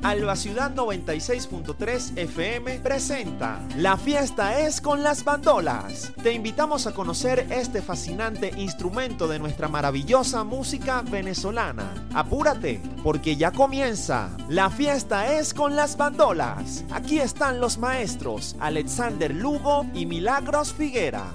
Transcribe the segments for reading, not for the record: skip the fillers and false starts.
Alba Ciudad 96.3 FM presenta La Fiesta es con las Bandolas. Te invitamos a conocer este fascinante instrumento de nuestra maravillosa música venezolana. Apúrate, porque ya comienza La Fiesta es con las Bandolas. Aquí están los maestros Alexander Lugo y Milagros Figuera.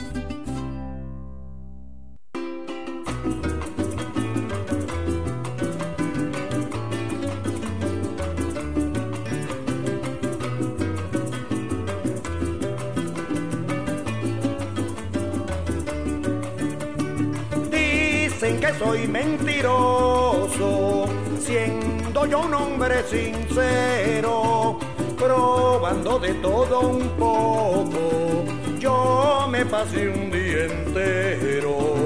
Dicen que soy mentiroso, siendo yo un hombre sincero, probando de todo un poco, yo me pasé un día entero.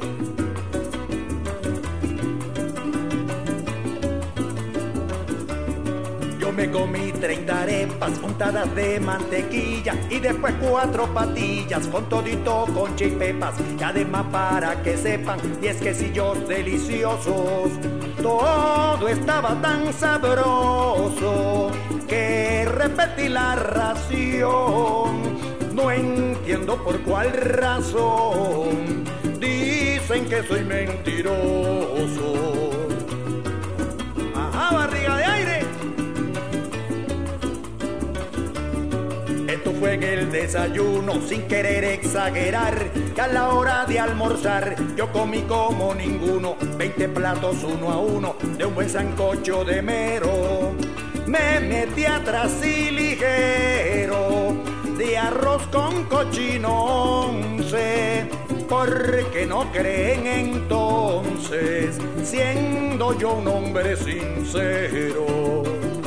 Yo me comí 30 arepas untadas de mantequilla y después 4 patillas con todito, concha y pepas, y además para que sepan 10 quesillos deliciosos. Todo estaba tan sabroso que repetí la ración. No entiendo por cuál razón dicen que soy mentiroso. Ajá, barriga de aire. Esto fue en el desayuno, sin querer exagerar, que a la hora de almorzar yo comí como ninguno, 20 platos uno a uno de un buen sancocho de mero. Me metí atrás y ligero de arroz con cochino once, porque no creen entonces, siendo yo un hombre sincero.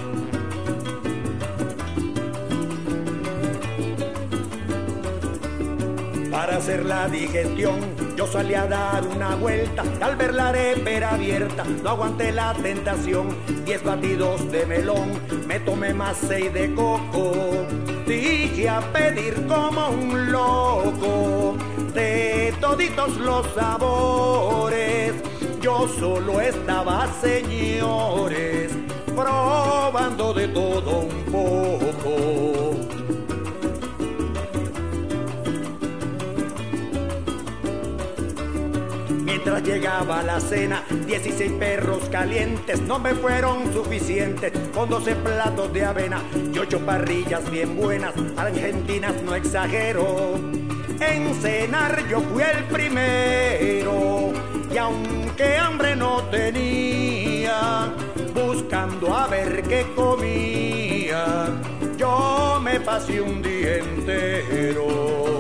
Para hacer la digestión, yo salí a dar una vuelta. Al ver la arepera abierta, no aguanté la tentación. 10 batidos de melón, me tomé más 6 de coco. Dije a pedir como un loco, de toditos los sabores. Yo solo estaba, señores, probando de todo un poco. Mientras llegaba la cena, 16 perros calientes no me fueron suficientes, con 12 platos de avena y 8 parrillas bien buenas, argentinas no exagero. En cenar yo fui el primero, y aunque hambre no tenía, buscando a ver qué comía, yo me pasé un día entero.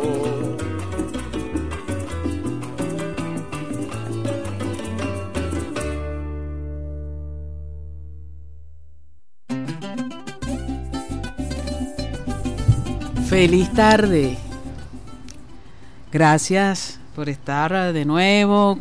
Feliz tarde. Gracias por estar de nuevo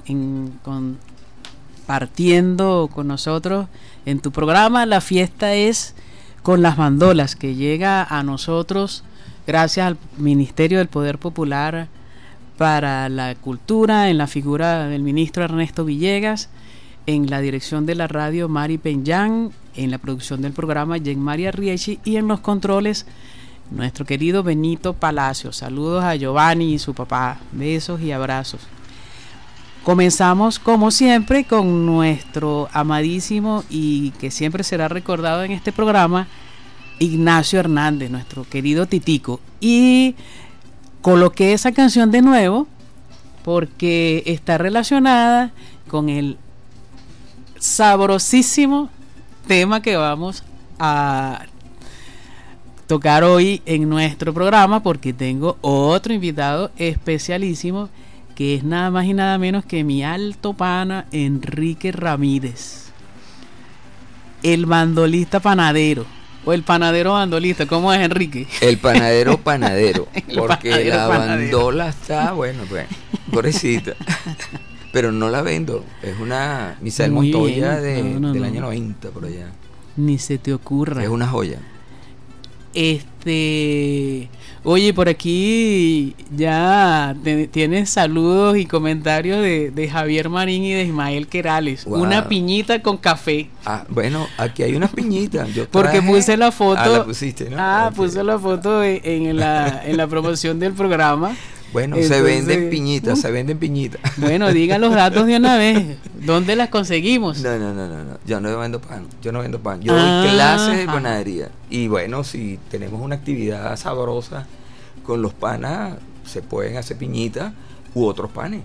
compartiendo con nosotros en tu programa. La Fiesta es con las Bandolas, que llega a nosotros gracias al Ministerio del Poder Popular para la Cultura, en la figura del ministro Ernesto Villegas, en la dirección de la radio Mari Peñán, en la producción del programa Jen María Riechi, y en los controles nuestro querido Benito Palacios. Saludos a Giovanni y su papá, besos y abrazos. Comenzamos como siempre con nuestro amadísimo y que siempre será recordado en este programa, Ignacio Hernández, nuestro querido Titico. Y coloqué esa canción de nuevo porque está relacionada con el sabrosísimo tema que vamos a tocar hoy en nuestro programa, porque tengo otro invitado especialísimo, que es nada más y nada menos que mi alto pana Enrique Ramírez, el bandolista panadero, o el panadero bandolista. ¿Cómo es, Enrique? El panadero panadero, porque panadero la panadero. bandola está, bueno, pobrecita, pero no la vendo, es una Misael Muy Montoya bien. del año 90 por allá. Ni se te ocurra. Es una joya. Oye, por aquí ya tienes saludos y comentarios de Javier Marín y de Ismael Querales. Wow. Una piñita con café. Bueno, aquí hay unas piñitas. Porque puse la foto. La pusiste, ¿no? Okay. Puse la foto en la promoción del programa. Bueno, entonces, se venden piñitas, se venden piñitas. Bueno, digan los datos de una vez. ¿Dónde las conseguimos? No. Yo no vendo pan. Yo doy clases de panadería. Y bueno, si tenemos una actividad sabrosa con los panas, se pueden hacer piñitas u otros panes.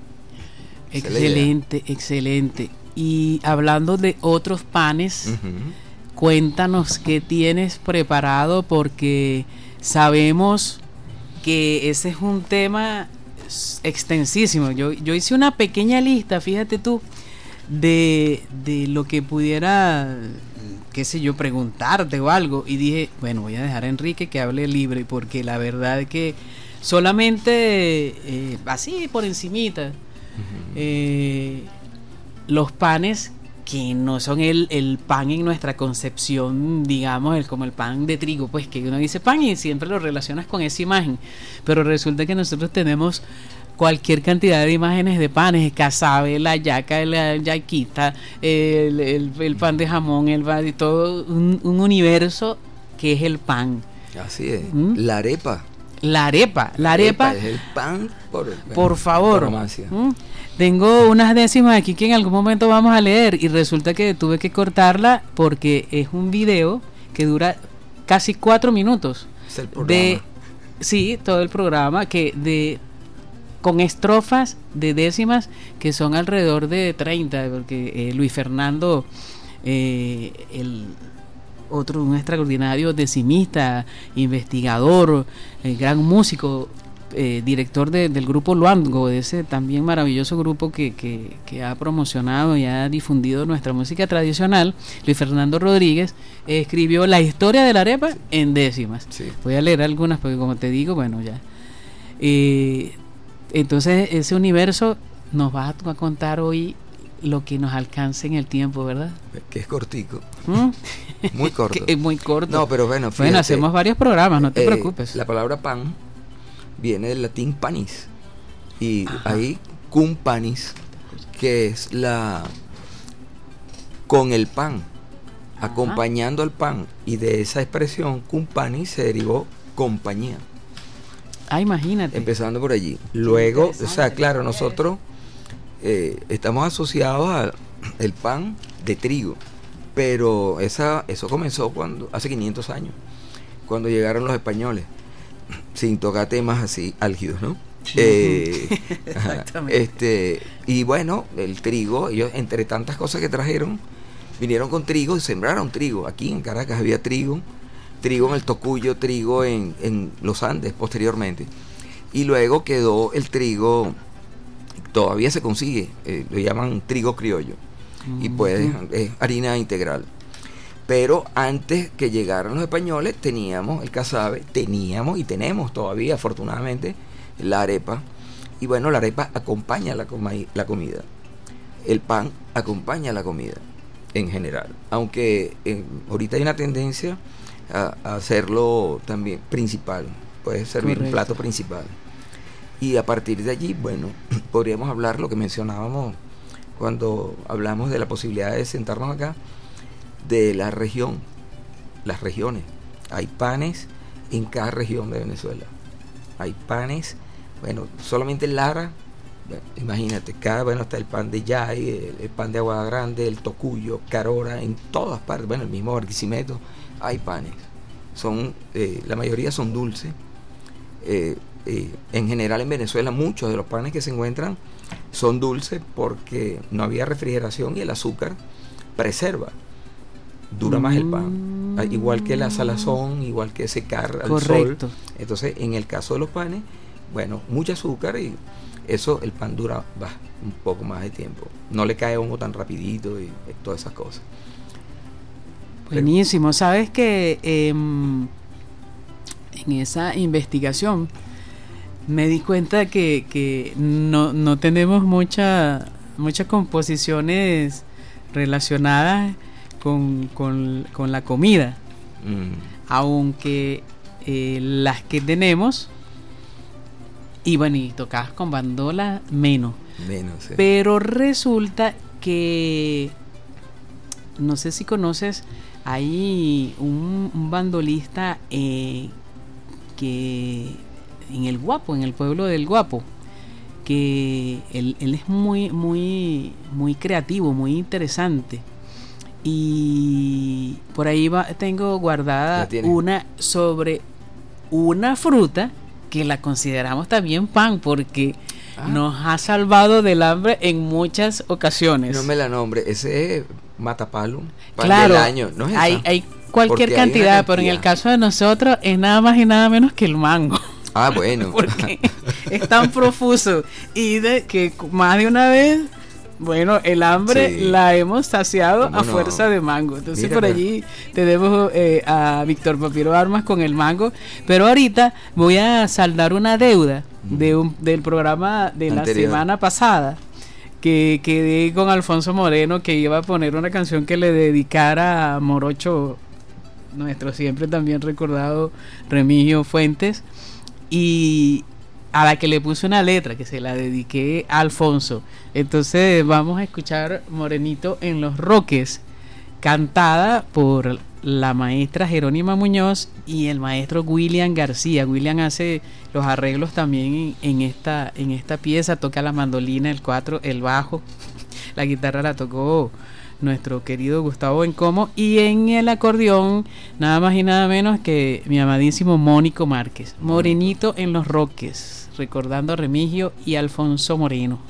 Excelente. Y hablando de otros panes, cuéntanos qué tienes preparado, porque sabemos que ese es un tema extensísimo. Yo hice una pequeña lista, fíjate tú, de lo que pudiera, qué sé yo, preguntarte o algo, y dije, bueno, voy a dejar a Enrique que hable libre, porque la verdad es que solamente así por encimita, los panes que no son el pan en nuestra concepción, digamos, como el pan de trigo, pues que uno dice pan y siempre lo relacionas con esa imagen, pero resulta que nosotros tenemos cualquier cantidad de imágenes de panes: el casabe, la yaca, la yaquita, el pan de jamón, y todo un universo que es el pan. Así es. La arepa. La arepa es el pan por favor. Tengo unas décimas aquí que en algún momento vamos a leer, y resulta que tuve que cortarla porque es un video que dura casi 4 minutos. Es el programa. Todo el programa, con estrofas de décimas que son alrededor de 30, porque Luis Fernando, un extraordinario decimista, investigador, gran músico, director del grupo Luango, de ese también maravilloso grupo que ha promocionado y ha difundido nuestra música tradicional, Luis Fernando Rodríguez, escribió La historia de la arepa en décimas. Sí. Voy a leer algunas porque, como te digo, bueno, ya. Entonces, ese universo nos va a contar hoy lo que nos alcance en el tiempo, ¿verdad? Que es cortico. Muy corto. Es muy corto. No, pero bueno, fíjate, bueno, hacemos varios programas, no te preocupes. La palabra pan viene del latín panis, y ahí cum panis, que es con el pan, acompañando al pan, y de esa expresión cum panis se derivó compañía. Imagínate. Empezando por allí. Luego, o sea, claro, nosotros estamos asociados al pan de trigo, pero eso comenzó hace 500 años, cuando llegaron los españoles, sin tocar temas así álgidos, ¿no? Exactamente. Y bueno, el trigo, ellos, entre tantas cosas que trajeron, vinieron con trigo y sembraron trigo. Aquí en Caracas había trigo en el Tocuyo, trigo en los Andes posteriormente, y luego quedó el trigo, todavía se consigue, lo llaman trigo criollo, y pues es harina integral. Pero antes que llegaran los españoles teníamos el casabe, y tenemos todavía, afortunadamente, la arepa. Y bueno, la arepa acompaña la comida. El pan acompaña la comida en general. Aunque ahorita hay una tendencia a hacerlo también principal. Puede servir un plato principal. Y a partir de allí, bueno, podríamos hablar lo que mencionábamos cuando hablamos de la posibilidad de sentarnos acá, de la región, las regiones. Hay panes en cada región de Venezuela. Hay panes, bueno, solamente en Lara, imagínate, está el pan de Yay, el pan de Aguada Grande, el Tocuyo, Carora, en todas partes, bueno, el mismo Barquisimeto, hay panes. La mayoría son dulces. En general en Venezuela muchos de los panes que se encuentran son dulces porque no había refrigeración y el azúcar preserva. Dura más el pan, igual que la salazón, igual que secar al sol. Entonces, en el caso de los panes, bueno, mucho azúcar, y eso, el pan dura un poco más de tiempo. No le cae hongo tan rapidito y todas esas cosas. Buenísimo. Sabes que en esa investigación me di cuenta que no tenemos muchas composiciones relacionadas con la comida, aunque las que tenemos. Y bueno, y tocabas con bandola menos. Menos, sí. Pero resulta que, no sé si conoces, hay un bandolista que en el Guapo, en el pueblo del Guapo, que él es muy creativo, muy interesante. Y por ahí tengo guardada una sobre una fruta que la consideramos también pan, porque nos ha salvado del hambre en muchas ocasiones. No me la nombre, ese es matapalo, pan claro, del año, ¿no es esa? Hay cualquier cantidad, pero en el caso de nosotros es nada más y nada menos que el mango. Ah, bueno. Porque es tan profuso y de que más de una vez, bueno, el hambre la hemos saciado a fuerza de mango. Entonces mira, por allí tenemos a Víctor Papiro Armas con el mango. Pero ahorita voy a saldar una deuda del programa de la semana pasada, que quedé con Alfonso Moreno, que iba a poner una canción que le dedicara a Morocho, nuestro siempre también recordado Remigio Fuentes, y a la que le puse una letra que se la dediqué a Alfonso. Entonces vamos a escuchar Morenito en los Roques, cantada por la maestra Jerónima Muñoz y el maestro William García. William hace los arreglos también en esta pieza, toca la mandolina, el cuatro, el bajo, la guitarra la tocó nuestro querido Gustavo Bencomo, y en el acordeón nada más y nada menos que mi amadísimo Mónico Márquez. Morenito en los Roques, recordando a Remigio y Alfonso Moreno.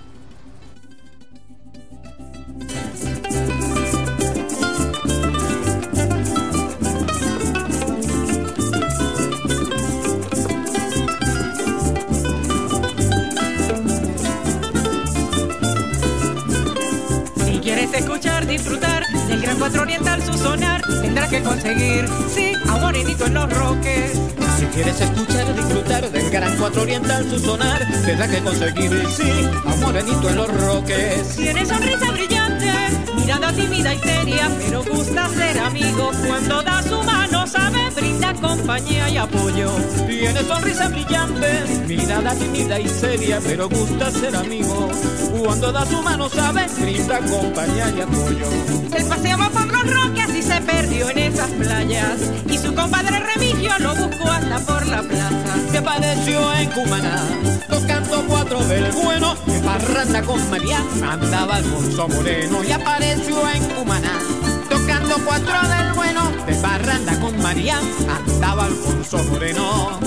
Escuchar, disfrutar del Gran Cuatro Oriental, su sonar tendrás que conseguir, sí, a Morenito en los Roques. Si quieres escuchar, disfrutar del Gran Cuatro Oriental, su sonar tendrás que conseguir, sí, a Morenito en los Roques. Tiene sonrisa brillante, mirada tímida y seria, pero gusta ser amigo. Cuando da su mano sabe brindar compañía y apoyo. Tiene sonrisa brillante, mirada tímida y seria, pero gusta ser amigo. Cuando da su mano sabe brindar compañía y apoyo. Él paseaba por los Roques y se perdió en esas playas, y su compadre Remigio lo buscó hasta por la plaza. Se apareció en Cumaná, tocando cuatro del bueno, en parranda con María andaba Alfonso Moreno. Y apareció en Cumaná, tocando cuatro del bueno, de parranda con María andaba Alfonso Moreno.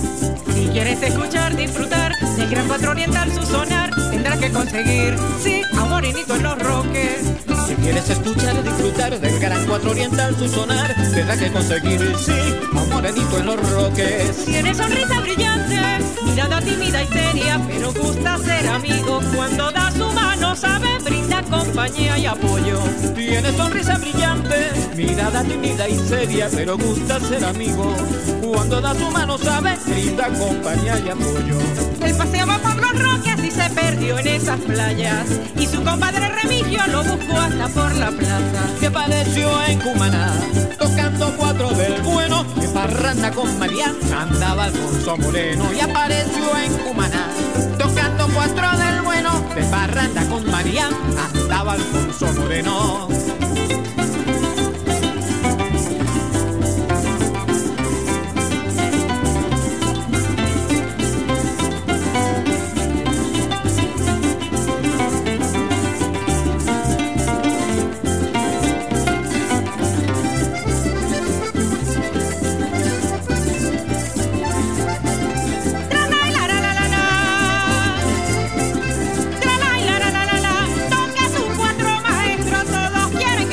Si quieres escuchar, disfrutar del Gran Cuatro Oriental, su sonar tendrás que conseguir, sí, a Morenito en los Roques. Si quieres escuchar, disfrutar del Gran Cuatro Oriental, su sonar tendrás que conseguir, sí, a Morenito en los Roques. Tiene sonrisa brillante, mirada tímida y seria, pero gusta ser amigo. Cuando da su mano sabe brindar compañía y apoyo. Tiene sonrisa brillante, mirada tímida y seria, pero gusta ser amigo. Cuando da su mano sabe brindar compañía y apoyo. Él paseaba por los Roques y se perdió en esas playas, y su compadre Remigio lo buscó hasta por la plaza. Se apareció en Cumaná, tocando cuatro del bueno, en parranda con María andaba Alfonso Moreno. Y apareció en Cumaná, tocando cuatro del bueno, de parranda con María andaba Alfonso Moreno. Toca sus cuatro maestros, todos quieren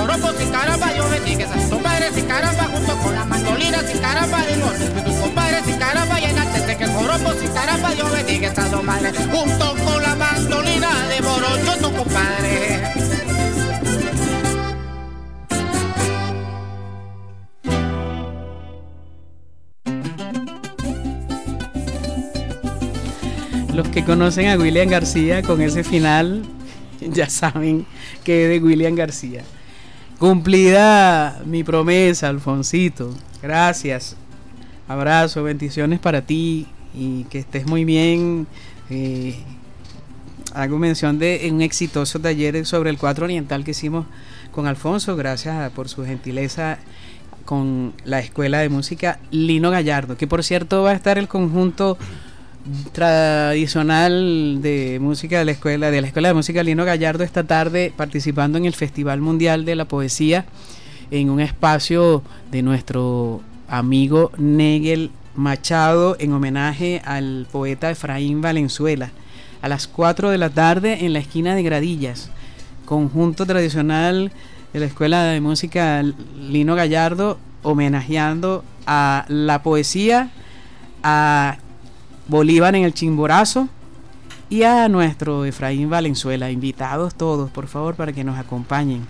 joropo, si caramba, yo bendiga esas compadres, si caramba, junto con las mandolinas, si caramba, de los tus compadres, si caramba, y enaltece que el joropo, si caramba, yo bendiga esas dos madres, junto con la mandolina de Morocho, tu compadre. Los que conocen a William García con ese final ya saben que es de William García. Cumplida mi promesa, Alfonsito. Gracias. Abrazo, bendiciones para ti y que estés muy bien. Hago mención de un exitoso taller sobre el cuatro oriental que hicimos con Alfonso. Gracias por su gentileza con la Escuela de Música Lino Gallardo, que por cierto va a estar el conjunto tradicional de música de la Escuela de Música Lino Gallardo esta tarde participando en el Festival Mundial de la Poesía en un espacio de nuestro amigo Negel Machado en homenaje al poeta Efraín Valenzuela a las 4 de la tarde en la esquina de Gradillas. Conjunto tradicional de la Escuela de Música Lino Gallardo homenajeando a la poesía, a Bolívar en el Chimborazo y a nuestro Efraín Valenzuela. Invitados todos, por favor, para que nos acompañen.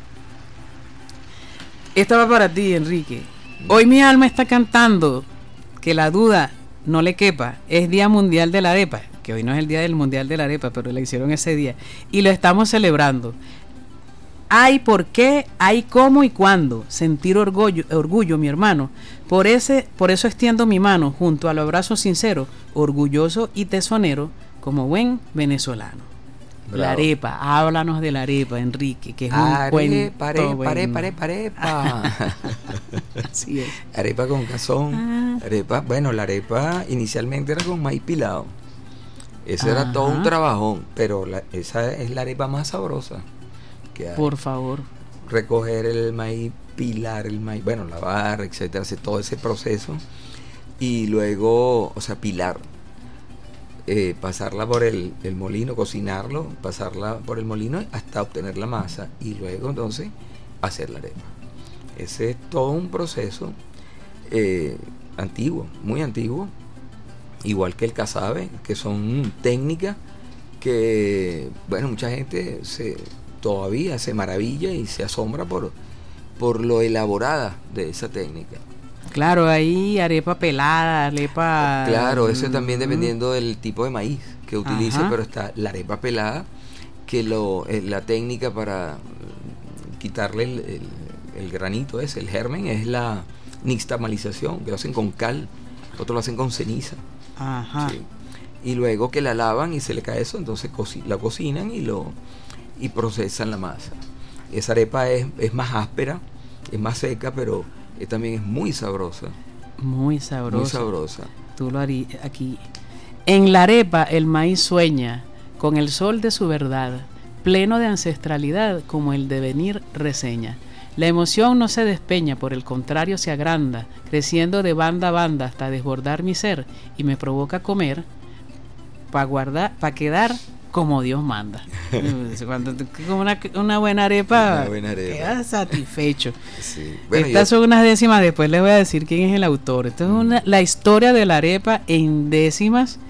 Esta va para ti, Enrique. Hoy mi alma está cantando, que la duda no le quepa. Es Día Mundial de la Arepa, que hoy no es el Día del Mundial de la Arepa, pero la hicieron ese día. Y lo estamos celebrando. Hay por qué, hay cómo y cuándo. Sentir orgullo, mi hermano. Por eso extiendo mi mano junto al abrazo sincero, orgulloso y tesonero, como buen venezolano. Bravo. La arepa, háblanos de la arepa, Enrique, que es un arepa. Así es. Arepa con cazón. Arepa, bueno, la arepa inicialmente era con maíz pilado. Eso era todo un trabajón, pero esa es la arepa más sabrosa que hay. Por favor. Recoger el maíz, pilar el maíz, bueno, lavar, etcétera, hacer todo ese proceso y luego, o sea, pilar, pasarla por el molino, cocinarlo, pasarla por el molino hasta obtener la masa y luego entonces hacer la arepa. Ese es todo un proceso antiguo, muy antiguo, igual que el casabe, que son técnicas que, bueno, mucha gente todavía se maravilla y se asombra por lo elaborada de esa técnica. Claro, hay arepa pelada, arepa... Claro, eso también dependiendo del tipo de maíz que utilice, pero está la arepa pelada, que la técnica para quitarle el granito el germen, es la nixtamalización, que lo hacen con cal, otros lo hacen con ceniza. Ajá. Sí. Y luego que la lavan y se le cae eso, entonces la cocinan y procesan la masa. Esa arepa es más áspera, es más seca, pero también es muy sabrosa. Muy sabrosa. Muy sabrosa. Tú lo harías aquí. En la arepa el maíz sueña con el sol de su verdad, pleno de ancestralidad como el devenir reseña. La emoción no se despeña, por el contrario se agranda, creciendo de banda a banda hasta desbordar mi ser y me provoca comer para quedar como Dios manda. Cuando como una buena arepa, quedas satisfecho. Sí. Bueno, estas son unas décimas, después les voy a decir quién es el autor. Esto es la historia de la arepa en décimas.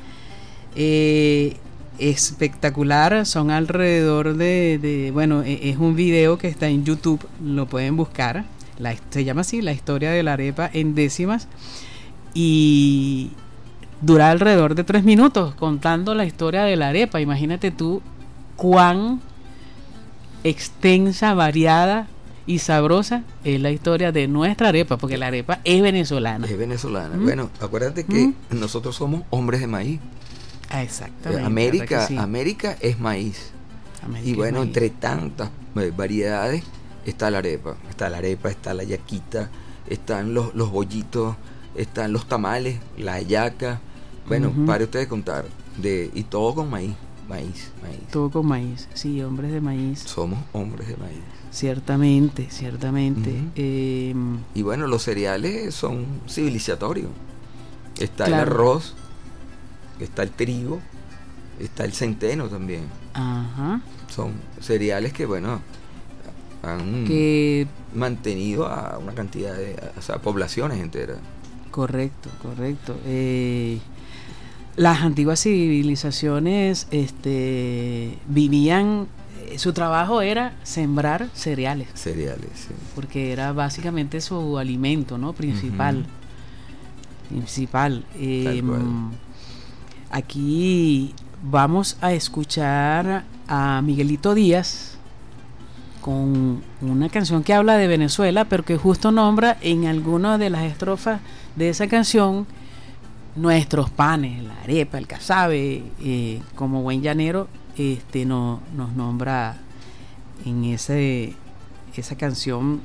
Espectacular, son alrededor de bueno, es un video que está en YouTube, lo pueden buscar, se llama así, la historia de la arepa en décimas, y dura alrededor de 3 minutos contando la historia de la arepa. Imagínate tú cuán extensa, variada y sabrosa es la historia de nuestra arepa, porque la arepa es venezolana. Es venezolana. Bueno, acuérdate que nosotros somos hombres de maíz. Exactamente. América es maíz. Y bueno, entre tantas variedades está la arepa. Está la yaquita, están los bollitos, están los tamales, la hallaca. Bueno, para ustedes contar. Y todo con maíz. Todo con maíz, sí, hombres de maíz. Somos hombres de maíz. Ciertamente. Y bueno, los cereales son civilizatorios. Está claro. El arroz, está el trigo, está el centeno también. Ajá. Son cereales que, bueno, Han que mantenido a una cantidad de, o sea, poblaciones enteras. correcto. Las antiguas civilizaciones vivían, su trabajo era sembrar cereales, Sí. porque era básicamente su alimento, ¿no? Principal. Tal cual. Aquí vamos a escuchar a Miguelito Díaz con una canción que habla de Venezuela, pero que justo nombra en alguna de las estrofas de esa canción nuestros panes, la arepa, el casabe. Como buen llanero, nos nombra en esa canción.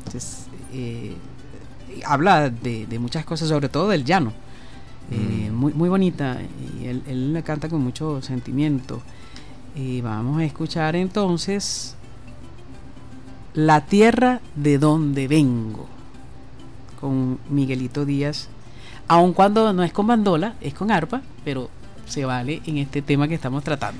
Habla de muchas cosas, sobre todo del llano. Muy bonita, y él la canta con mucho sentimiento. Vamos a escuchar entonces La tierra de donde vengo, con Miguelito Díaz, aun cuando no es con bandola, es con arpa, pero se vale en este tema que estamos tratando.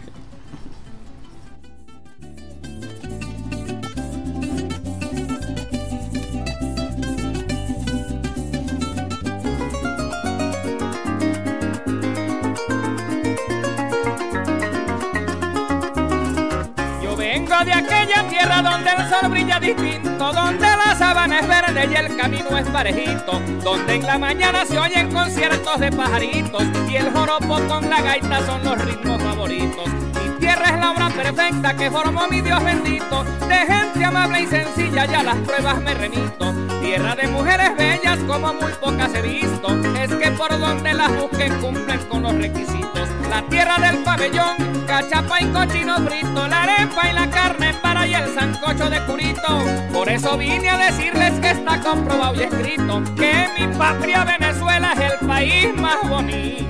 De aquella tierra donde el sol brilla distinto, donde la sabana es verde y el camino es parejito, donde en la mañana se oyen conciertos de pajaritos y el joropo con la gaita son los ritmos favoritos. Mi tierra es la obra perfecta que formó mi Dios bendito, de gente amable y sencilla ya las pruebas me remito. Tierra de mujeres bellas como muy pocas he visto, es que por donde las busquen cumplen con los requisitos. La tierra del pabellón, cachapa y cochino frito, la arepa y la carne para y el sancocho de curito. Por eso vine a decirles que está comprobado y escrito que mi patria Venezuela es el país más bonito.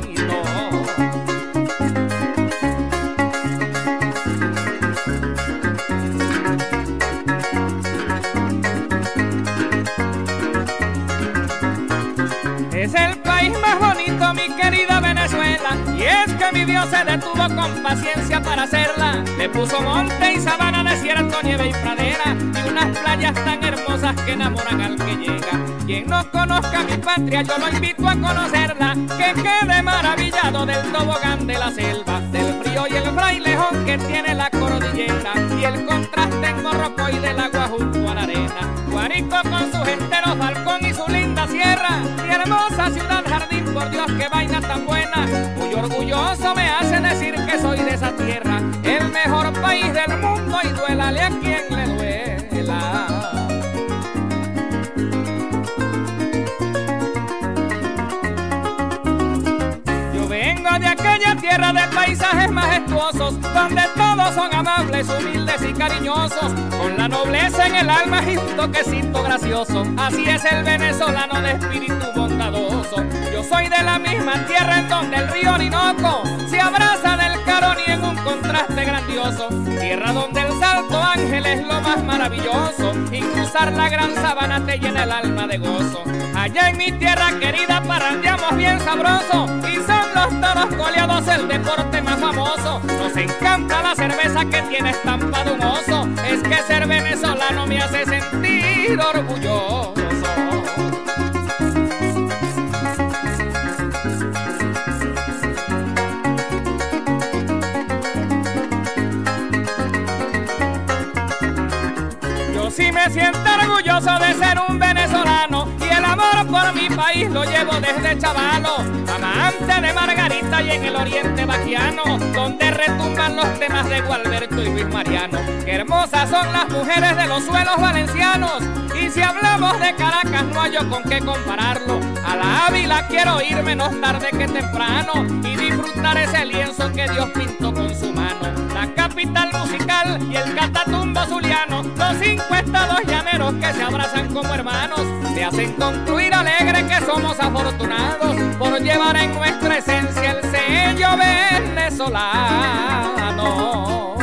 Es el país más bonito, mi querida Venezuela, y es que mi Dios se detuvo con paciencia para hacerla. Le puso monte y sabana, desierto, nieve y pradera, y unas playas tan hermosas que enamoran al que llega. Quien no conozca mi patria, yo lo invito a conocerla, que quede maravillado del tobogán de la selva, del frío y el frailejón que tiene la cordillera, y el contraste en Morrocoy del agua junto a la arena. Guárico con sus enteros balcón y su linda sierra, mi hermosa ciudad jardín, por Dios qué vaina tan buena. Muy orgulloso me hace decir que soy de esa tierra, el mejor país del mundo, y duélale a quien le duela. De aquella tierra de paisajes majestuosos, donde todos son amables, humildes y cariñosos, con la nobleza en el alma y un toquecito gracioso. Así es el venezolano de espíritu bondadoso. Yo soy de la misma tierra en donde el río Orinoco se abraza del Caroní en un contraste grandioso. Tierra donde el Salto Ángel es lo más maravilloso, y cruzar la gran sabana te llena el alma de gozo. Allá en mi tierra querida parrandeamos bien sabroso, y son los toros coleados el deporte más famoso. Nos encanta la cerveza que tiene estampa de un oso, es que ser venezolano me hace sentir orgulloso. Yo sí me siento orgulloso de ser un venezolano, y el amor por mi país lo llevo desde chavalo. Amante de Margarita y en el oriente baquiano, donde retumban los temas de Gualberto y Luis Mariano. Qué hermosas son las mujeres de los suelos valencianos, y si hablamos de Caracas no hay yo con qué compararlo. A la Ávila quiero ir menos tarde que temprano, y disfrutar ese lienzo que Dios pintó con su mano. La capital musical y el Catatumbo zuliano, los 5 estados llaneros que se abrazan como hermanos, me hacen concluir alegre que somos afortunados por llevar en nuestra esencia el sello venezolano.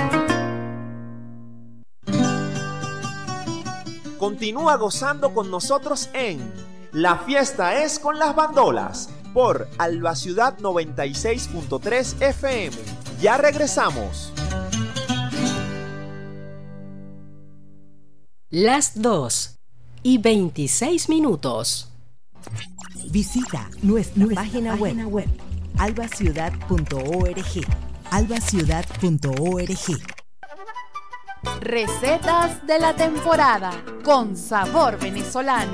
Continúa gozando con nosotros en La Fiesta es con las Bandolas por Alba Ciudad 96.3 FM. Ya regresamos. Las 2:26. Visita nuestra página web albaciudad.org. albaciudad.org. Recetas de la temporada con sabor venezolano.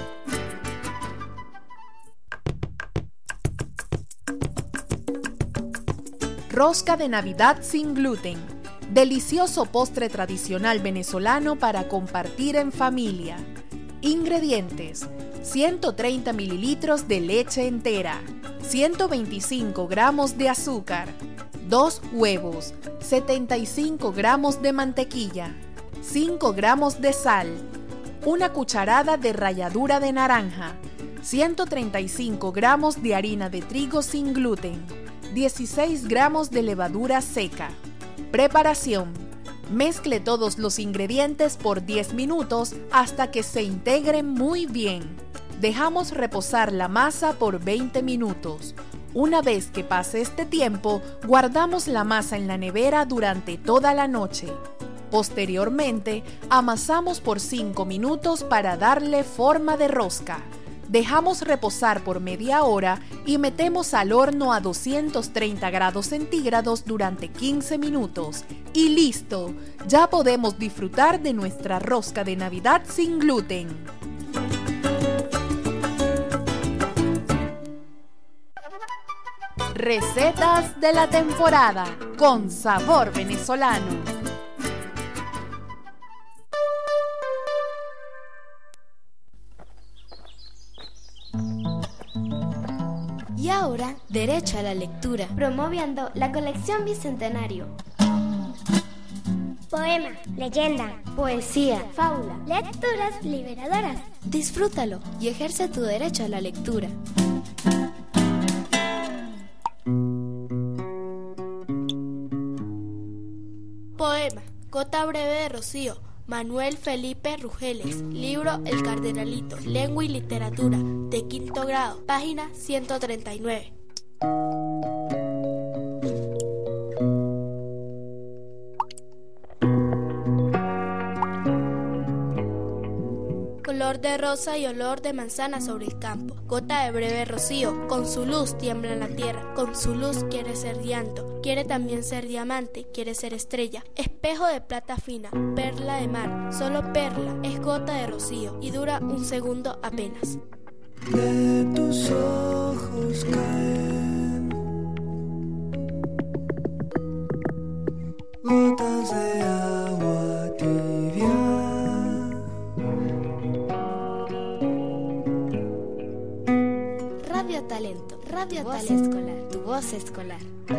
Rosca de Navidad sin gluten. Delicioso postre tradicional venezolano para compartir en familia. Ingredientes: 130 mililitros de leche entera, 125 gramos de azúcar, 2 huevos, 75 gramos de mantequilla, 5 gramos de sal, una cucharada de ralladura de naranja, 135 gramos de harina de trigo sin gluten, 16 gramos de levadura seca. Preparación: mezcle todos los ingredientes por 10 minutos hasta que se integren muy bien. Dejamos reposar la masa por 20 minutos. Una vez que pase este tiempo, guardamos la masa en la nevera durante toda la noche. Posteriormente, amasamos por 5 minutos para darle forma de rosca. Dejamos reposar por media hora y metemos al horno a 230 grados centígrados durante 15 minutos. Y listo, ya podemos disfrutar de nuestra rosca de Navidad sin gluten. Recetas de la temporada con sabor venezolano. Y ahora, derecho a la lectura, promoviendo la colección Bicentenario. Poema, leyenda, poesía, fábula, lecturas liberadoras. Disfrútalo y ejerce tu derecho a la lectura. Poema, Gota breve de rocío, Manuel Felipe Rugeles. Libro El Cardenalito, Lengua y Literatura, de 5º grado, página 139. Color de rosa y olor de manzana sobre el campo, gota de breve rocío, con su luz tiembla la tierra, con su luz quiere ser llanto, quiere también ser diamante, quiere ser estrella, espejo de plata fina, perla de mar, solo perla, es gota de rocío y dura un segundo apenas. De tus ojos caen gotas de agua tibia. Radio Talento, Radio Talento Escolar, tu voz escolar.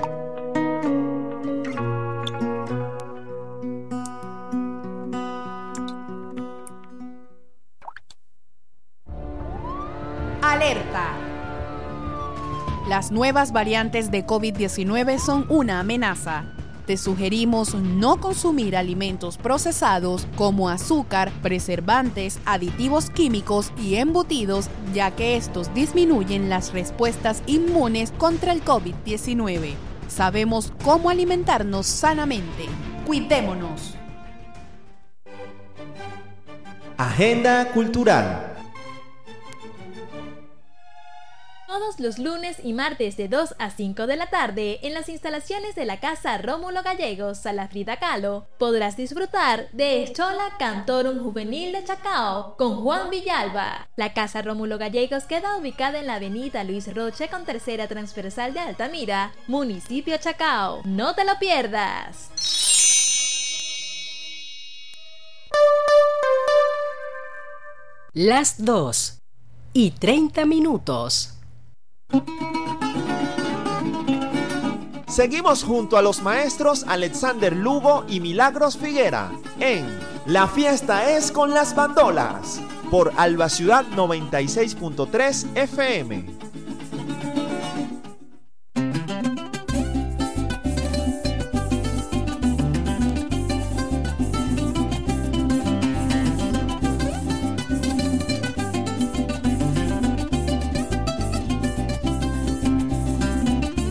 ¡Alerta! Las nuevas variantes de COVID-19 son una amenaza. Te sugerimos no consumir alimentos procesados como azúcar, preservantes, aditivos químicos y embutidos, ya que estos disminuyen las respuestas inmunes contra el COVID-19. Sabemos cómo alimentarnos sanamente. Cuidémonos. Agenda cultural. Todos los lunes y martes de 2 a 5 de la tarde en las instalaciones de la Casa Rómulo Gallegos, Sala Frida Kahlo, podrás disfrutar de Eschola Cantorum Juvenil de Chacao con Juan Villalba. La Casa Rómulo Gallegos queda ubicada en la avenida Luis Roche con tercera transversal de Altamira, municipio Chacao. ¡No te lo pierdas! Las 2:30. Seguimos junto a los maestros Alexander Lugo y Milagros Figuera en La Fiesta es con las Bandolas por Alba Ciudad 96.3 FM.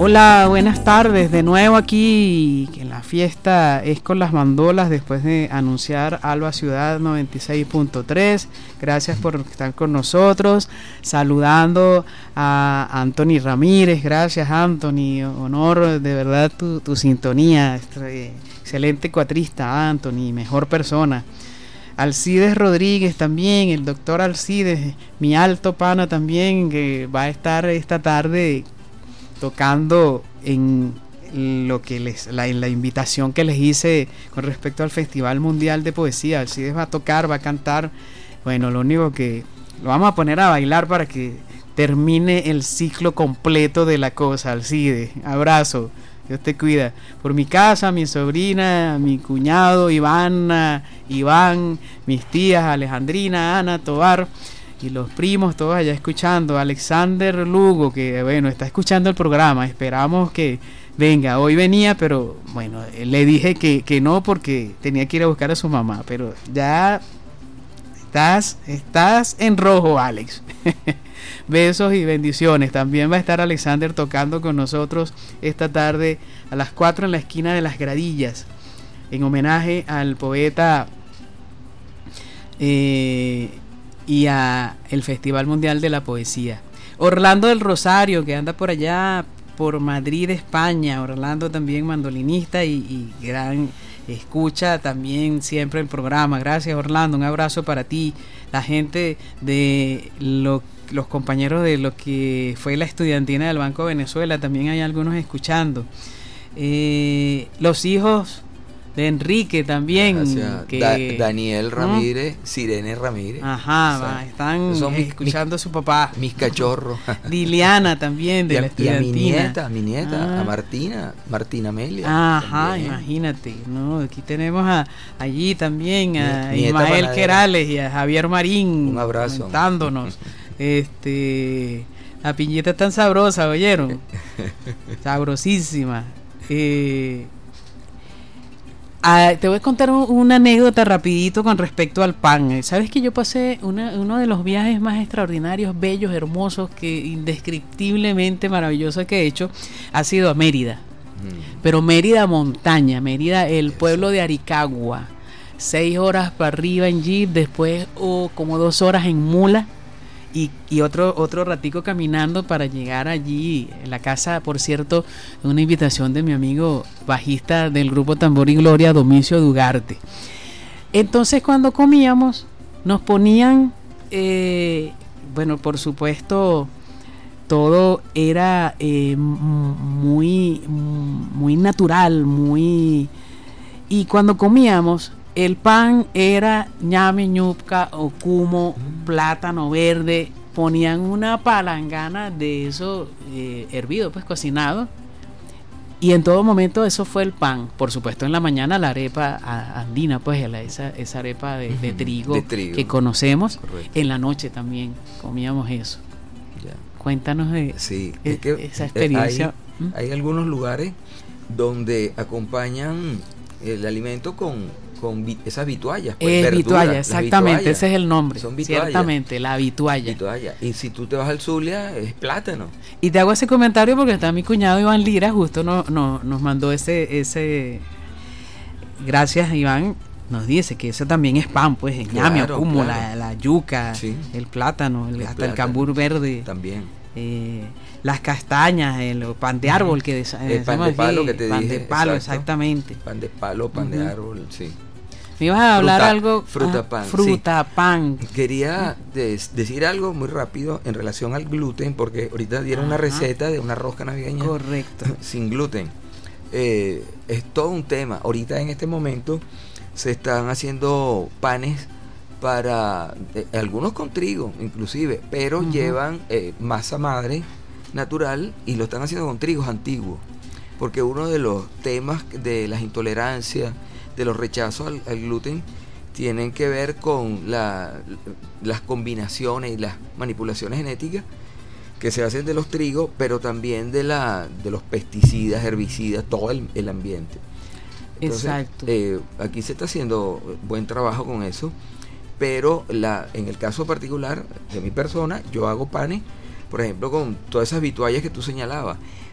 Hola, buenas tardes. De nuevo aquí en la fiesta es con las mandolas después de anunciar Alba Ciudad 96.3. Gracias por estar con nosotros. Saludando a Anthony Ramírez. Gracias, Anthony. Honor de verdad tu sintonía. Excelente cuatrista, Anthony. Mejor persona. Alcides Rodríguez también, el doctor Alcides, mi alto pana también, que va a estar esta tarde tocando en lo que en la invitación que les hice con respecto al Festival Mundial de Poesía. Alcides va a tocar, va a cantar. Bueno, lo único que lo vamos a poner a bailar para que termine el ciclo completo de la cosa. Alcides, abrazo, Dios te cuida. Por mi casa, mi sobrina, mi cuñado, Iván, mis tías, Alejandrina, Ana, Tobar, y los primos, todos allá escuchando. Alexander Lugo, que bueno, está escuchando el programa. Esperamos que venga. Hoy venía, pero bueno, le dije que no porque tenía que ir a buscar a su mamá. Pero ya estás en rojo, Alex. Besos y bendiciones. También va a estar Alexander tocando con nosotros esta tarde a las 4 en la esquina de Las Gradillas, en homenaje al poeta y a el Festival Mundial de la Poesía. Orlando del Rosario, que anda por allá por Madrid, España. Orlando también mandolinista y gran escucha también siempre el programa. Gracias, Orlando, un abrazo para ti. La gente de los compañeros de lo que fue la estudiantina del Banco de Venezuela, también hay algunos escuchando. Los hijos de Enrique también, que Daniel Ramírez, Sirene Ramírez. Ajá, están escuchando a su papá. Mis cachorros. Liliana también de la estudiantina. Y a mi nieta, a Martina Amelia. Ajá, también. Imagínate, ¿no? Aquí tenemos allí también a Ismael Querales y a Javier Marín. Un abrazo. Comentándonos. La piñeta es tan sabrosa, ¿oyeron? Sabrosísima. Te voy a contar una anécdota rapidito con respecto al pan. Sabes que yo pasé uno de los viajes más extraordinarios, bellos, hermosos, que indescriptiblemente maravillosos que he hecho, ha sido a Mérida. Pero Mérida montaña, Mérida el pueblo de Aricagua. 6 horas para arriba en jeep, después como 2 horas en mula. Y otro ratico caminando para llegar allí, en la casa, por cierto, una invitación de mi amigo bajista del grupo Tambor y Gloria, Domicio Dugarte. Entonces cuando comíamos nos ponían, bueno, por supuesto, todo era muy natural, y cuando comíamos, el pan era ñame, ñupca, ocumo, plátano verde. Ponían una palangana de eso hervido, pues cocinado. Y en todo momento eso fue el pan. Por supuesto, en la mañana la arepa andina, pues esa arepa de trigo que conocemos. Correcto. En la noche también comíamos eso. Ya. Cuéntanos de esa experiencia. Hay algunos lugares donde acompañan el alimento con esas vituallas, pues, vitualla, exactamente, vituallas. Ese es el nombre. Son vituallas. Ciertamente, la vitualla. Y si tú te vas al Zulia, es plátano. Y te hago ese comentario porque está mi cuñado Iván Lira, justo nos mandó ese gracias, Iván, nos dice que eso también es pan, pues, el ñame, como la yuca, sí. El plátano, hasta el cambur verde. También. Las castañas, el pan de árbol, que el pan de palo que te pan dije. De palo, exacto. Exactamente. Pan de palo, pan de árbol, sí. Me ibas a hablar algo. Fruta pan. Quería decir algo muy rápido en relación al gluten, porque ahorita dieron una receta de una rosca navideña. Correcto. Sin gluten. Es todo un tema. Ahorita en este momento se están haciendo panes para algunos con trigo inclusive, pero llevan masa madre natural y lo están haciendo con trigos antiguos, porque uno de los temas de las intolerancias, de los rechazos al gluten, tienen que ver con las combinaciones y las manipulaciones genéticas que se hacen de los trigos, pero también de los pesticidas, herbicidas, todo el ambiente. Entonces, exacto. Aquí se está haciendo buen trabajo con eso, pero en el caso particular de mi persona, yo hago panes, por ejemplo, con todas esas vituallas que tú señalabas.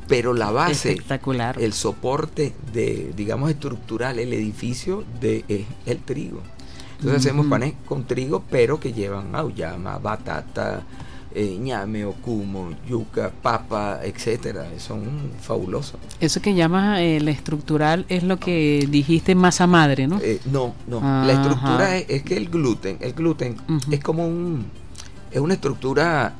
pero la base, espectacular, el soporte de, digamos, estructural, el edificio es el trigo. Entonces hacemos panes con trigo, pero que llevan auyama, batata, ñame, ocumo, yuca, papa, etcétera. Son fabulosos. Eso que llamas el estructural es lo que dijiste, masa madre, ¿no? No. La estructura es que el gluten es como es una estructura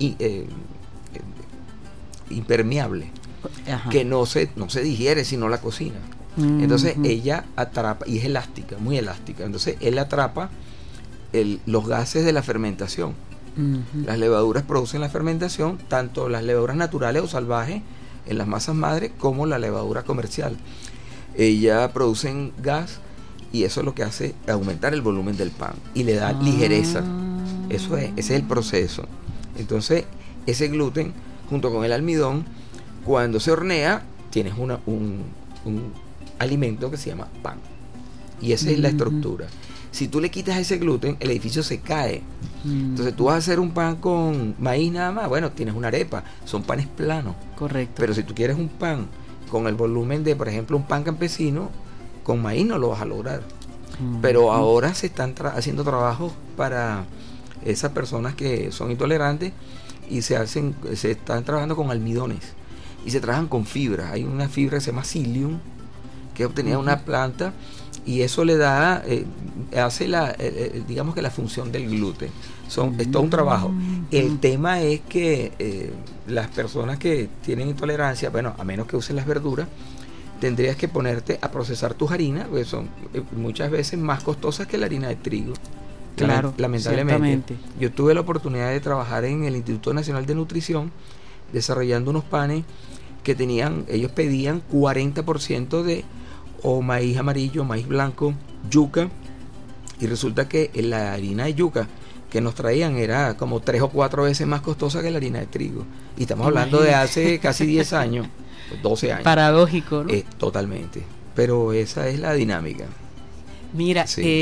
impermeable, que no se digiere si no la cocina. Entonces ella atrapa, y es elástica, muy elástica. Entonces él atrapa los gases de la fermentación. Las levaduras producen la fermentación, tanto las levaduras naturales o salvajes en las masas madres como la levadura comercial. Ellas producen gas y eso es lo que hace aumentar el volumen del pan y le da ligereza. Ese es el proceso. Entonces ese gluten junto con el almidón, cuando se hornea, tienes un alimento que se llama pan. Y esa es la estructura. Si tú le quitas ese gluten, el edificio se cae. Entonces tú vas a hacer un pan con maíz nada más, bueno, tienes una arepa, son panes planos. Correcto. Pero si tú quieres un pan con el volumen de, por ejemplo, un pan campesino, con maíz no lo vas a lograr. Pero ahora se están haciendo trabajos para esas personas que son intolerantes y se están trabajando con almidones y se trabajan con fibras. Hay una fibra que se llama psyllium, que es obtenida de una planta, y eso le da, hace digamos que la función del gluten. Es todo un trabajo. El tema es que las personas que tienen intolerancia, bueno, a menos que usen las verduras, tendrías que ponerte a procesar tus harinas, porque son muchas veces más costosas que la harina de trigo. Claro, lamentablemente. Yo tuve la oportunidad de trabajar en el Instituto Nacional de Nutrición, desarrollando unos panes que ellos pedían 40% de o maíz amarillo, maíz blanco, yuca, y resulta que la harina de yuca que nos traían era como 3 o 4 veces más costosa que la harina de trigo. Y estamos hablando de hace casi 10 años, 12 años. Paradójico, ¿no? Totalmente. Pero esa es la dinámica. Mira,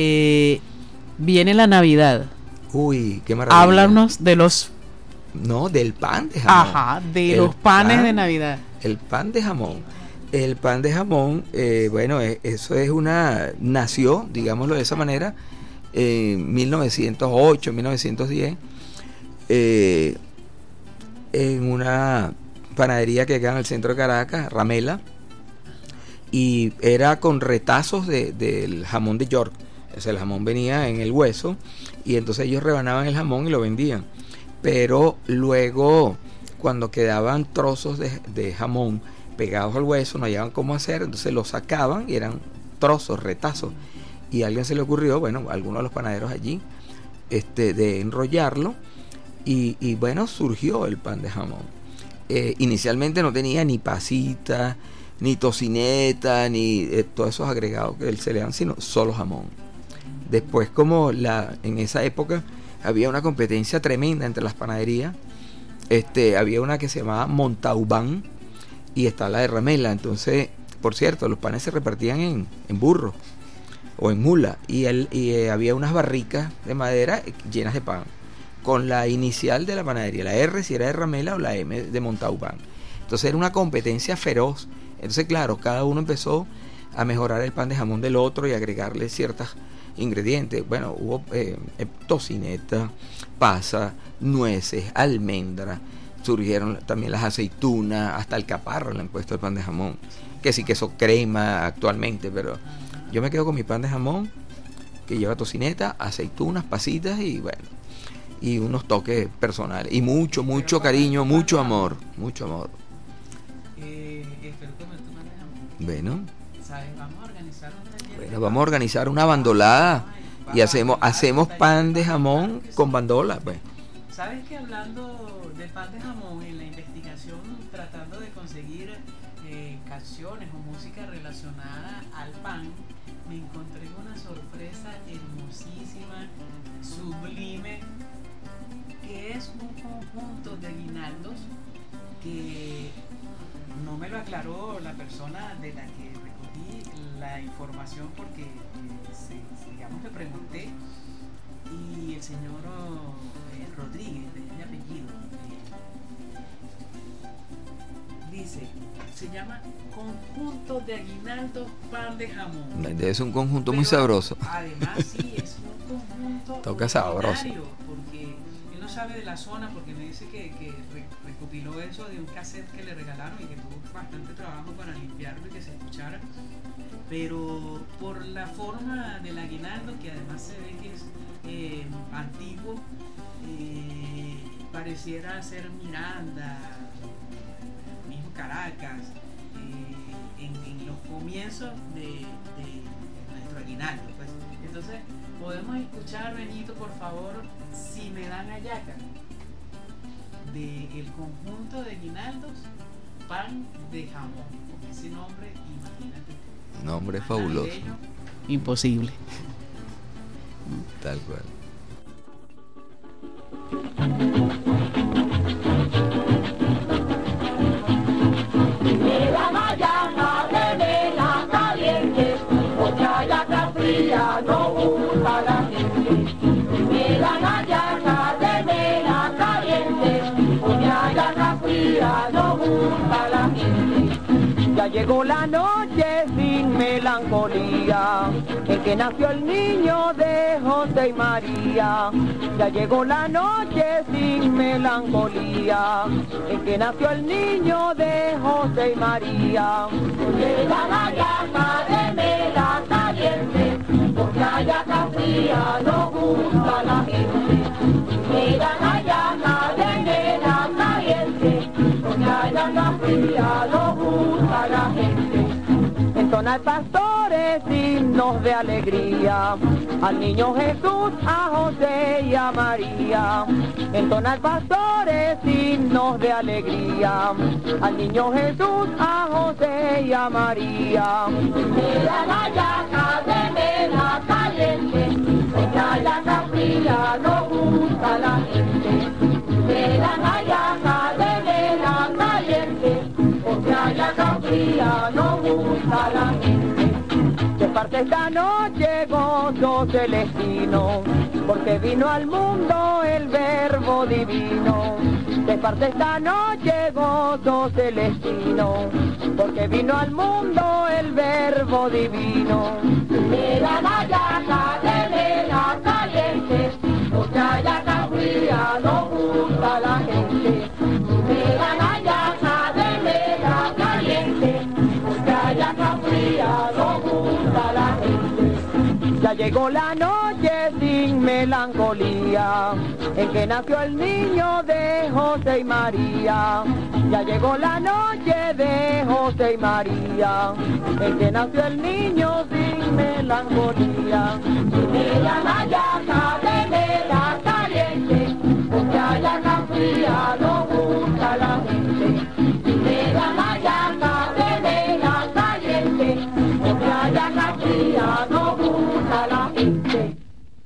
viene la Navidad. Uy, qué maravilla. Háblanos de los... No, del pan de jamón. Ajá, de los panes de Navidad. El pan de jamón. El pan de jamón, bueno, eso es nació, digámoslo de esa manera, en 1908, 1910, en una panadería que queda en el centro de Caracas, Ramela, y era con retazos del jamón de York. O sea, el jamón venía en el hueso y entonces ellos rebanaban el jamón y lo vendían. Pero luego, cuando quedaban trozos de jamón pegados al hueso, no hallaban cómo hacer, entonces los sacaban y eran trozos, retazos. Y a alguien se le ocurrió, bueno, a alguno de los panaderos allí, de enrollarlo y bueno, surgió el pan de jamón. Inicialmente no tenía ni pasita, ni tocineta, ni todos esos agregados que se le dan, sino solo jamón. Después, como en esa época había una competencia tremenda entre las panaderías, había una que se llamaba Montauban y está la de Ramela. Entonces, por cierto, los panes se repartían en burro o en mula y había unas barricas de madera llenas de pan con la inicial de la panadería, la R si era de Ramela o la M de Montauban. Entonces era una competencia feroz. Entonces, claro, cada uno empezó a mejorar el pan de jamón del otro y agregarle ciertos ingredientes. Bueno, hubo tocineta, pasa, nueces, almendra, surgieron también las aceitunas, hasta alcaparra le han puesto el pan de jamón, que sí, queso crema actualmente, pero yo me quedo con mi pan de jamón que lleva tocineta, aceitunas, pasitas y bueno, y unos toques personales y mucho cariño, mucho amor. Bueno, vamos a organizar una bandolada y hacemos pan de jamón con bandola, pues. ¿Sabes que hablando de pan de jamón, en la investigación tratando de conseguir canciones o música relacionada al pan, me encontré una sorpresa hermosísima, sublime, que es un conjunto de guinaldos que no me lo aclaró la persona de la que recogí la información, porque digamos que pregunté y el señor Rodríguez, de apellido, dice, se llama conjunto de aguinaldos pan de jamón. Debe ser un conjunto muy sabroso. Además, sí, es un conjunto toca sabroso. Porque él no sabe de la zona, porque me dice que recopiló eso de un cassette que le regalaron y que tuvo bastante trabajo para limpiarlo y que se escuchara. Pero por la forma del aguinaldo, que además se ve que es antiguo, pareciera ser Miranda, mismo Caracas, en los comienzos de nuestro aguinaldo, pues. Entonces podemos escuchar, Benito, por favor, Si me dan hallaca, del conjunto de aguinaldos pan de jamón, con ese nombre, imagínate. Nombre fabuloso. Imposible. Tal cual. Me dan hallaca de vela caliente, porque hallaca fría no gusta a la gente. Me dan hallaca de vela caliente, porque hallaca fría no gusta a la gente. Ya llegó la noche sin melancolía, en que nació el niño de José y María. Ya llegó la noche sin melancolía, en que nació el niño de José y María. Me dan hallaca de mela caliente, porque hallaca fría no gusta a la gente. Me dan hallaca de mela caliente, porque hallaca fría no gusta a la gente. Entonan pastores himnos de alegría, al niño Jesús, a José y a María. Entonan pastores himnos de alegría, al niño Jesús, a José y a María. Me dan hallaca de mela caliente, porque hallaca fría no gusta a la gente. Me dan hallaca de mela caliente, porque hallaca fría no gusta a la gente. Se parte esta noche gozo celestino, porque vino al mundo el verbo divino. Se parte esta noche gozo celestino, porque vino al mundo el verbo divino. Me dan hallaca de mela caliente, porque hallaca fría no gusta a la gente. Me dan hallaca de mela caliente, porque hallaca fría no gusta a la gente. Ya llegó la noche sin melancolía, en que nació el niño de José y María. Ya llegó la noche de José y María, en que nació el niño sin melancolía. Me dan hallaca de mela caliente, porque hallaca fría no gusta a la gente. Me dan hallaca de mela caliente, porque hallaca fría no gusta a la gente.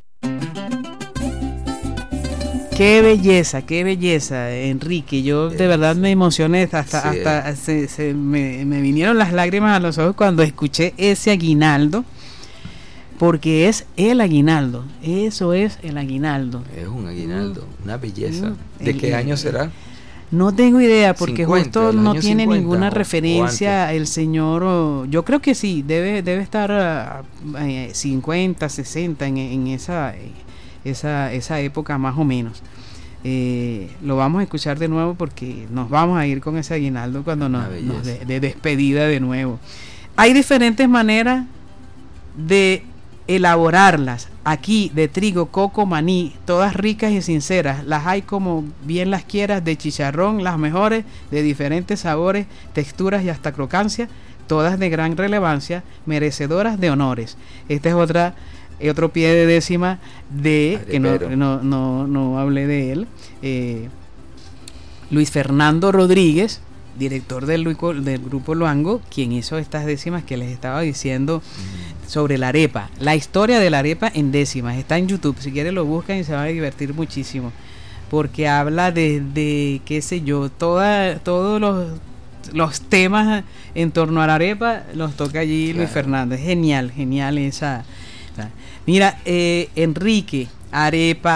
Qué belleza, Enrique. Yo de verdad me emocioné, hasta me vinieron las lágrimas a los ojos cuando escuché ese aguinaldo, porque es el aguinaldo, eso es el aguinaldo. Es un aguinaldo, una belleza. ¿De qué año será? No tengo idea, porque 50, justo no tiene 50, ninguna referencia el señor. Yo creo que sí, debe estar 50, 60 en esa época más o menos. Lo vamos a escuchar de nuevo porque nos vamos a ir con ese aguinaldo cuando nos de despedida de nuevo. Hay diferentes maneras de elaborarlas. Aquí de trigo, coco, maní, todas ricas y sinceras. Las hay como bien las quieras, de chicharrón, las mejores, de diferentes sabores, texturas y hasta crocancia, todas de gran relevancia, merecedoras de honores. Esta es otro pie de décima de que no hablé de él, Luis Fernando Rodríguez, director del Grupo Luango, quien hizo estas décimas que les estaba diciendo sobre la arepa. La historia de la arepa en décimas está en YouTube, si quieren lo buscan y se van a divertir muchísimo, porque habla de qué sé yo, todos los temas en torno a la arepa los toca allí. Claro. Luis Fernández, genial esa. Mira, Enrique, arepa,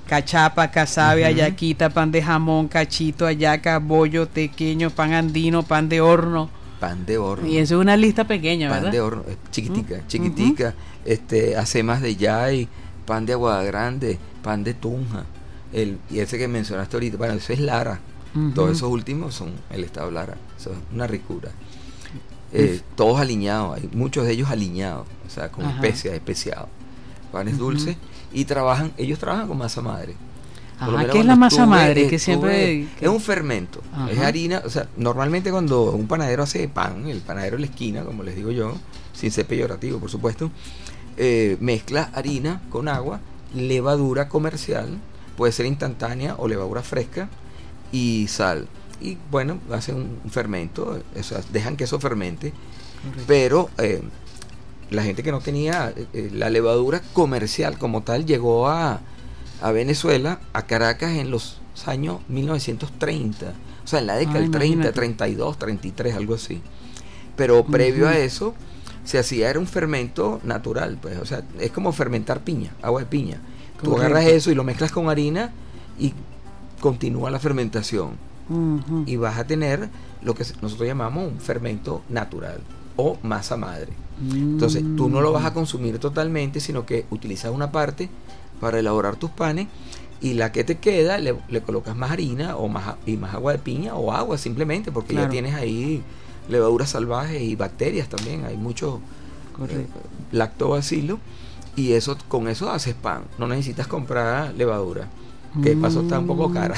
cachapa, casabe, hallaquita, pan de jamón, cachito, hallaca, bollo, tequeño, pan andino, pan de horno. Pan de horno. Y eso es una lista pequeña, ¿verdad? Pan de horno, chiquitica. Acemas de yay, pan de Aguada Grande, pan de Tunja. Y ese que mencionaste ahorita, bueno, eso es Lara. Todos esos últimos son el estado Lara. Eso es una ricura. Todos aliñados, hay muchos de ellos aliñados, o sea, con especias, especiados. Panes dulces. Y ellos trabajan con masa madre. ¿Qué es la masa madre? Que siempre es un fermento, es harina. O sea, normalmente cuando un panadero hace pan, el panadero de la esquina, como les digo yo, sin ser peyorativo, por supuesto, mezcla harina con agua, levadura comercial, puede ser instantánea o levadura fresca, y sal. Y bueno, hacen un fermento, o sea, dejan que eso fermente. Correcto. Pero la gente que no tenía la levadura comercial como tal llegó a Venezuela, a Caracas, en los años 1930, o sea, en la década del 30, 32, 33, algo así. Pero previo a eso se hacía, era un fermento natural, pues, o sea, es como fermentar piña, agua de piña. Tú agarras eso y lo mezclas con harina y continúa la fermentación. Y vas a tener lo que nosotros llamamos un fermento natural o masa madre. Entonces tú no lo vas a consumir totalmente, sino que utilizas una parte para elaborar tus panes, y la que te queda le colocas más harina y más agua de piña o agua simplemente, porque ya tienes ahí levaduras salvajes y bacterias también, hay mucho lactobacilo, y con eso haces pan, no necesitas comprar levadura, que de paso está un poco cara.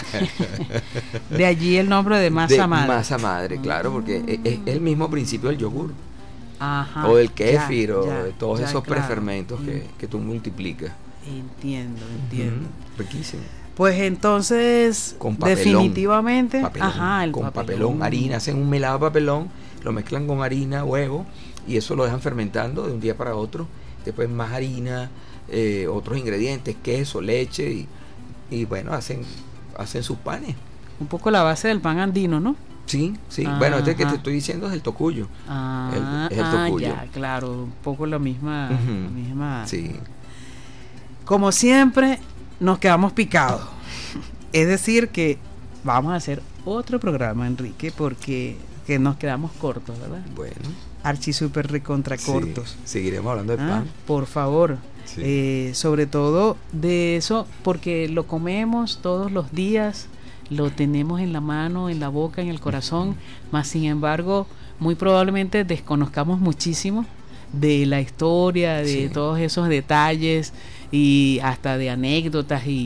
De allí el nombre de masa madre. Masa madre, claro, porque es el mismo principio del yogur. O del kéfir, o de todos esos prefermentos que tú multiplicas. Entiendo. Riquísimo. Pues entonces, con papelón, definitivamente, con papelón, harina, hacen un melado de papelón, lo mezclan con harina, huevo, y eso lo dejan fermentando de un día para otro. Después más harina, otros ingredientes, queso, leche, y bueno, hacen sus panes. Un poco la base del pan andino, ¿no? Sí. Bueno, este que te estoy diciendo es el tocuyo. Es el tocuyo. Ya, claro, un poco la misma. Sí. Como siempre, nos quedamos picados. Es decir, que vamos a hacer otro programa, Enrique, porque nos quedamos cortos, ¿verdad? Bueno. Archi super recontra cortos. Sí, seguiremos hablando de pan. Por favor. Sí. Sobre todo de eso, porque lo comemos todos los días, lo tenemos en la mano, en la boca, en el corazón, más sin embargo, muy probablemente desconozcamos muchísimo de la historia, de todos esos detalles, y hasta de anécdotas y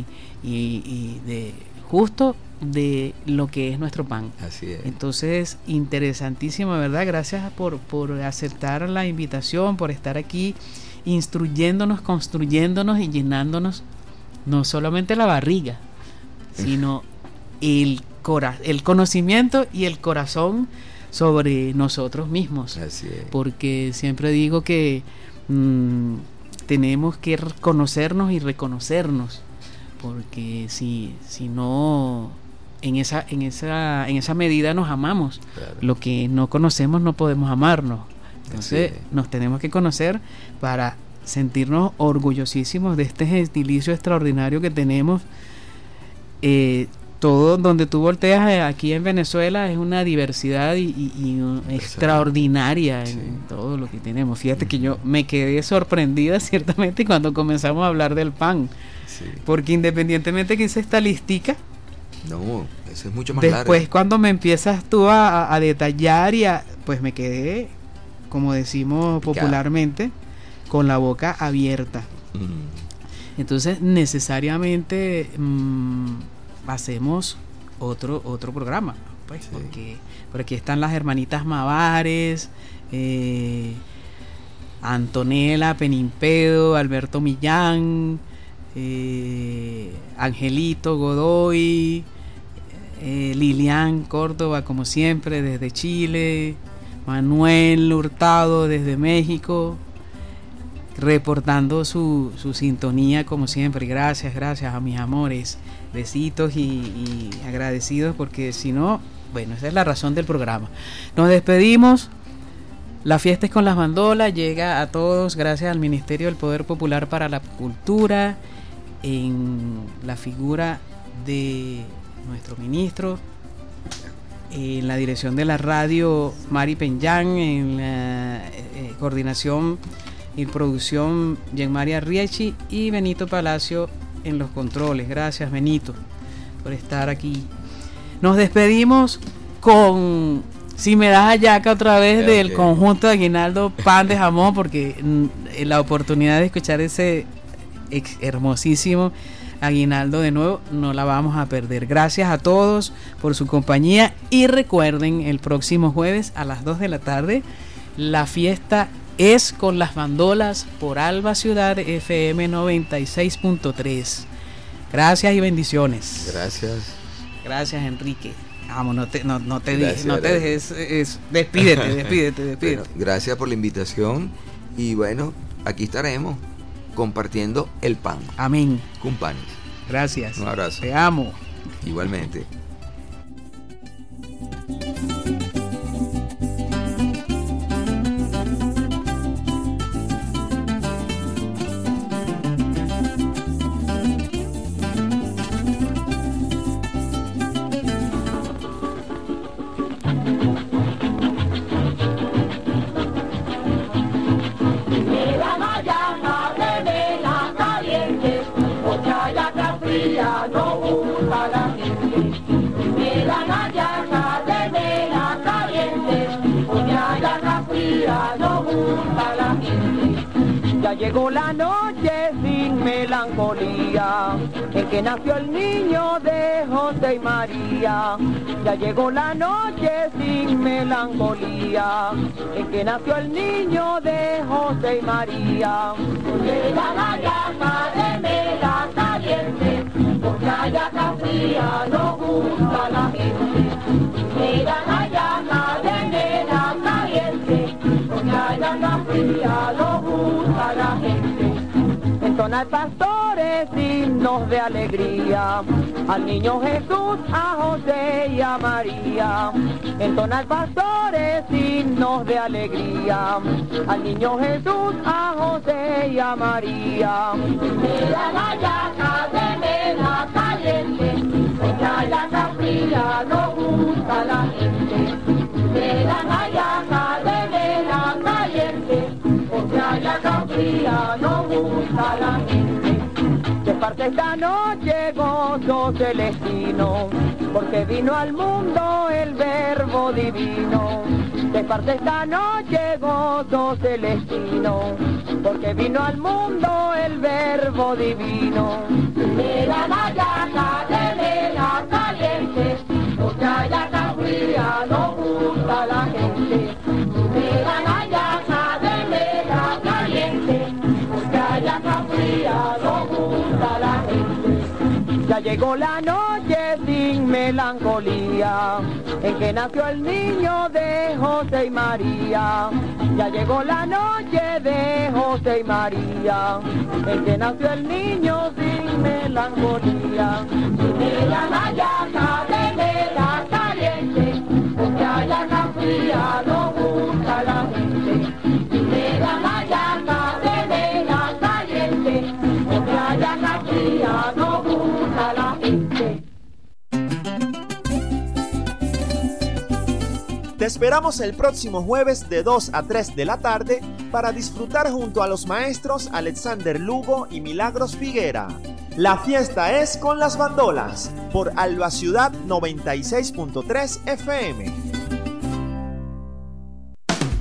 de justo de lo que es nuestro pan. Así es. Entonces, interesantísimo, ¿verdad? Gracias por aceptar la invitación, por estar aquí instruyéndonos, construyéndonos y llenándonos no solamente la barriga, sino el conocimiento y el corazón sobre nosotros mismos. Así es. Porque siempre digo que tenemos que conocernos y reconocernos, porque si no en esa medida nos amamos. Claro. Lo que no conocemos no podemos amarnos. Entonces nos tenemos que conocer para sentirnos orgullosísimos de este gentilicio extraordinario que tenemos. Todo donde tú volteas aquí en Venezuela es una diversidad y extraordinaria en todo lo que tenemos. Fíjate que yo me quedé sorprendida ciertamente cuando comenzamos a hablar del pan, porque independientemente que hice esta listica, no, eso es mucho más largo. Después cuando me empiezas tú a detallar pues me quedé, como decimos popularmente, con la boca abierta. Entonces necesariamente hacemos otro programa, pues, porque por aquí están las hermanitas Mavares, Antonella Penimpedo, Alberto Millán, Angelito Godoy, Lilian Córdoba, como siempre, desde Chile, Manuel Hurtado desde México, reportando su sintonía como siempre. Gracias a mis amores, besitos y agradecidos, porque si no, bueno, esa es la razón del programa. Nos despedimos. La fiesta es con las bandolas, llega a todos gracias al Ministerio del Poder Popular para la Cultura, en la figura de nuestro ministro, en la dirección de la radio Mari Penyán, en la coordinación y producción Jean-Maria Riechi y Benito Palacio en los controles. Gracias, Benito, por estar aquí. Nos despedimos con Si me das hallaca otra vez del conjunto de Aguinaldo Pan de Jamón, porque la oportunidad de escuchar ese hermosísimo Aguinaldo de nuevo no la vamos a perder. Gracias a todos por su compañía y recuerden, el próximo jueves a las 2 de la tarde la fiesta es con las bandolas por Alba Ciudad FM 96.3. Gracias y bendiciones. Gracias, Enrique. Vamos, no te dejes, despídete. Bueno, gracias por la invitación y bueno, aquí estaremos compartiendo el pan. Amén. Cumpanes. Gracias. Un abrazo. Te amo. Igualmente. No gusta la gente, me dan hallaca de vela caliente, con hallaca fría no gusta la gente. Ya llegó la noche sin melancolía, en que nació el niño de José y María. Ya llegó la noche sin melancolía, en que nació el niño de José y María. Me dan hallaca de vela caliente, porque hallaca fría no gusta la gente. Me dan hallaca de vela caliente, porque hallaca fría no gusta la gente. Entonar pastores himnos de alegría, al niño Jesús, a José y a María. Entonar pastores himnos de alegría, al niño Jesús, a José y a María. Me dan hallaca de vela caliente, porque hallaca fría no gusta la gente. Me dan hallaca de vela caliente, porque hallaca fría no gusta la gente. Se parte esta noche gozo celestino, porque vino al mundo el verbo divino. Se parte esta noche gozo celestino, porque vino al mundo el verbo divino. Me dan hallaca de vela caliente, porque hallaca fría no gusta la gente. Me dan hallaca de vela caliente, porque hallaca fría no gusta la gente. Ya llegó la noche sin melancolía, en que nació el niño de José y María. Ya llegó la noche de José y María, en que nació el niño sin melancolía. Me dan hallaca de vela caliente, porque hallaca fría no gusta la gente. Me dan hallaca de vela caliente, porque hallaca fría no gusta la gente. Te esperamos el próximo jueves de 2 a 3 de la tarde para disfrutar junto a los maestros Alexander Lugo y Milagros Figuera. La fiesta es con las bandolas por Alba Ciudad 96.3 FM.